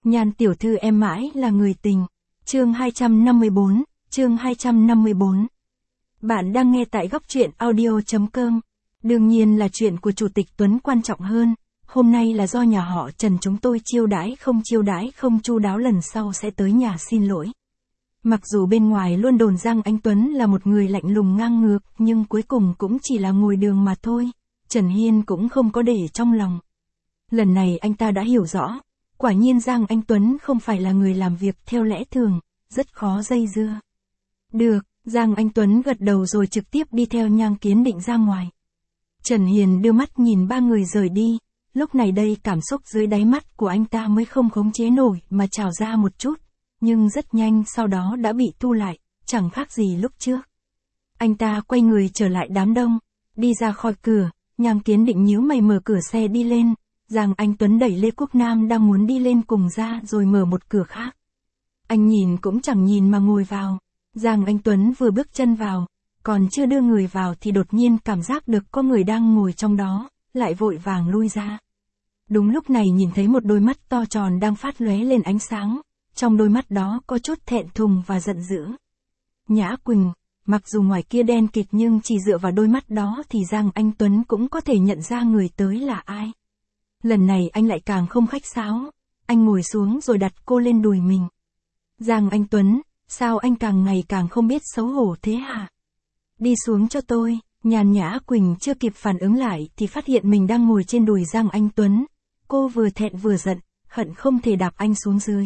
Nhan tiểu thư em mãi là người tình. Chương 254, chương 254. Bạn đang nghe tại góc truyện audio.com. Đương nhiên là chuyện của Chủ tịch Tuấn quan trọng hơn. Hôm nay là do nhà họ Trần chúng tôi chiêu đãi không chu đáo, lần sau sẽ tới nhà xin lỗi. Mặc dù bên ngoài luôn đồn rằng anh Tuấn là một người lạnh lùng ngang ngược, nhưng cuối cùng cũng chỉ là ngồi đường mà thôi. Trần Hiên cũng không có để trong lòng. Lần này anh ta đã hiểu rõ. Quả nhiên rằng anh Tuấn không phải là người làm việc theo lẽ thường, rất khó dây dưa. Được, Giang Anh Tuấn gật đầu rồi trực tiếp đi theo Nhan Kiến Định ra ngoài. Trần Hiền đưa mắt nhìn ba người rời đi, lúc này đây cảm xúc dưới đáy mắt của anh ta mới không khống chế nổi mà trào ra một chút, nhưng rất nhanh sau đó đã bị thu lại, chẳng khác gì lúc trước. Anh ta quay người trở lại đám đông, đi ra khỏi cửa, Nhan Kiến Định nhíu mày mở cửa xe đi lên. Giang Anh Tuấn đẩy Lê Quốc Nam đang muốn đi lên cùng ra rồi mở một cửa khác. Anh nhìn cũng chẳng nhìn mà ngồi vào. Giang Anh Tuấn vừa bước chân vào, còn chưa đưa người vào thì đột nhiên cảm giác được có người đang ngồi trong đó, lại vội vàng lui ra. Đúng lúc này nhìn thấy một đôi mắt to tròn đang phát lóe lên ánh sáng, trong đôi mắt đó có chút thẹn thùng và giận dữ. Nhã Quỳnh, mặc dù ngoài kia đen kịt nhưng chỉ dựa vào đôi mắt đó thì Giang Anh Tuấn cũng có thể nhận ra người tới là ai. Lần này anh lại càng không khách sáo, anh ngồi xuống rồi đặt cô lên đùi mình. Giang Anh Tuấn, sao anh càng ngày càng không biết xấu hổ thế hả? Đi xuống cho tôi. Nhã Quỳnh chưa kịp phản ứng lại thì phát hiện mình đang ngồi trên đùi Giang Anh Tuấn. Cô vừa thẹn vừa giận, hận không thể đạp anh xuống dưới.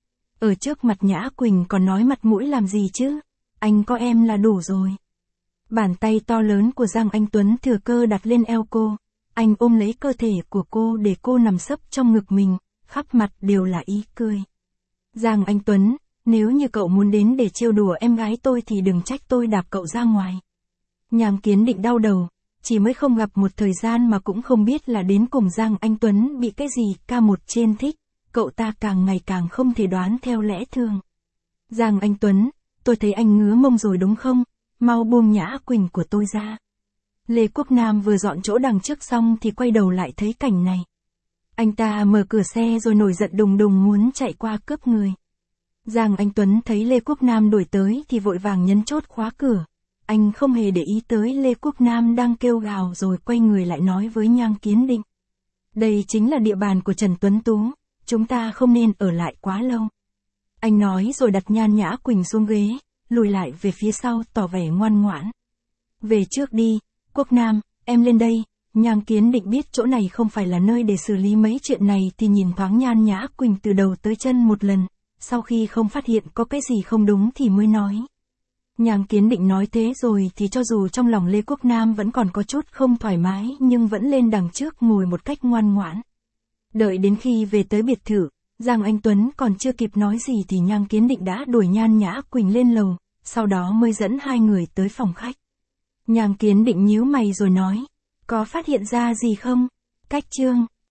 Ở trước mặt Nhã Quỳnh còn nói mặt mũi làm gì chứ? Anh có em là đủ rồi. Bàn tay to lớn của Giang Anh Tuấn thừa cơ đặt lên eo cô. Anh ôm lấy cơ thể của cô để cô nằm sấp trong ngực mình, khắp mặt đều là ý cười. Giang Anh Tuấn, nếu như cậu muốn đến để trêu đùa em gái tôi thì đừng trách tôi đạp cậu ra ngoài. Nhan Kiến Định đau đầu, chỉ mới không gặp một thời gian mà cũng không biết là đến cùng Giang Anh Tuấn bị cái gì K1 trên thích, cậu ta càng ngày càng không thể đoán theo lẽ thường. Giang Anh Tuấn, tôi thấy anh ngứa mông rồi đúng không? Mau buông Nhã Quỳnh của tôi ra. Lê Quốc Nam vừa dọn chỗ đằng trước xong thì quay đầu lại thấy cảnh này. Anh ta mở cửa xe rồi nổi giận đùng đùng muốn chạy qua cướp người. Giang Anh Tuấn thấy Lê Quốc Nam đuổi tới thì vội vàng nhấn chốt khóa cửa. Anh không hề để ý tới Lê Quốc Nam đang kêu gào rồi quay người lại nói với Nhan Kiến Định. Đây chính là địa bàn của Trần Tuấn Tú, chúng ta không nên ở lại quá lâu. Anh nói rồi đặt Nhã Quỳnh xuống ghế, lùi lại về phía sau tỏ vẻ ngoan ngoãn. Về trước đi. Quốc Nam, em lên đây. Nhan Kiến Định biết chỗ này không phải là nơi để xử lý mấy chuyện này thì nhìn thoáng Nhã Quỳnh từ đầu tới chân một lần, sau khi không phát hiện có cái gì không đúng thì mới nói. Nhan Kiến Định nói thế rồi thì cho dù trong lòng Lê Quốc Nam vẫn còn có chút không thoải mái nhưng vẫn lên đằng trước ngồi một cách ngoan ngoãn. Đợi đến khi về tới biệt thự, Giang Anh Tuấn còn chưa kịp nói gì thì Nhan Kiến Định đã đuổi Nhã Quỳnh lên lầu, sau đó mới dẫn hai người tới phòng khách. Nhan Kiến Định nhíu mày rồi nói, có phát hiện ra gì không? Cách chương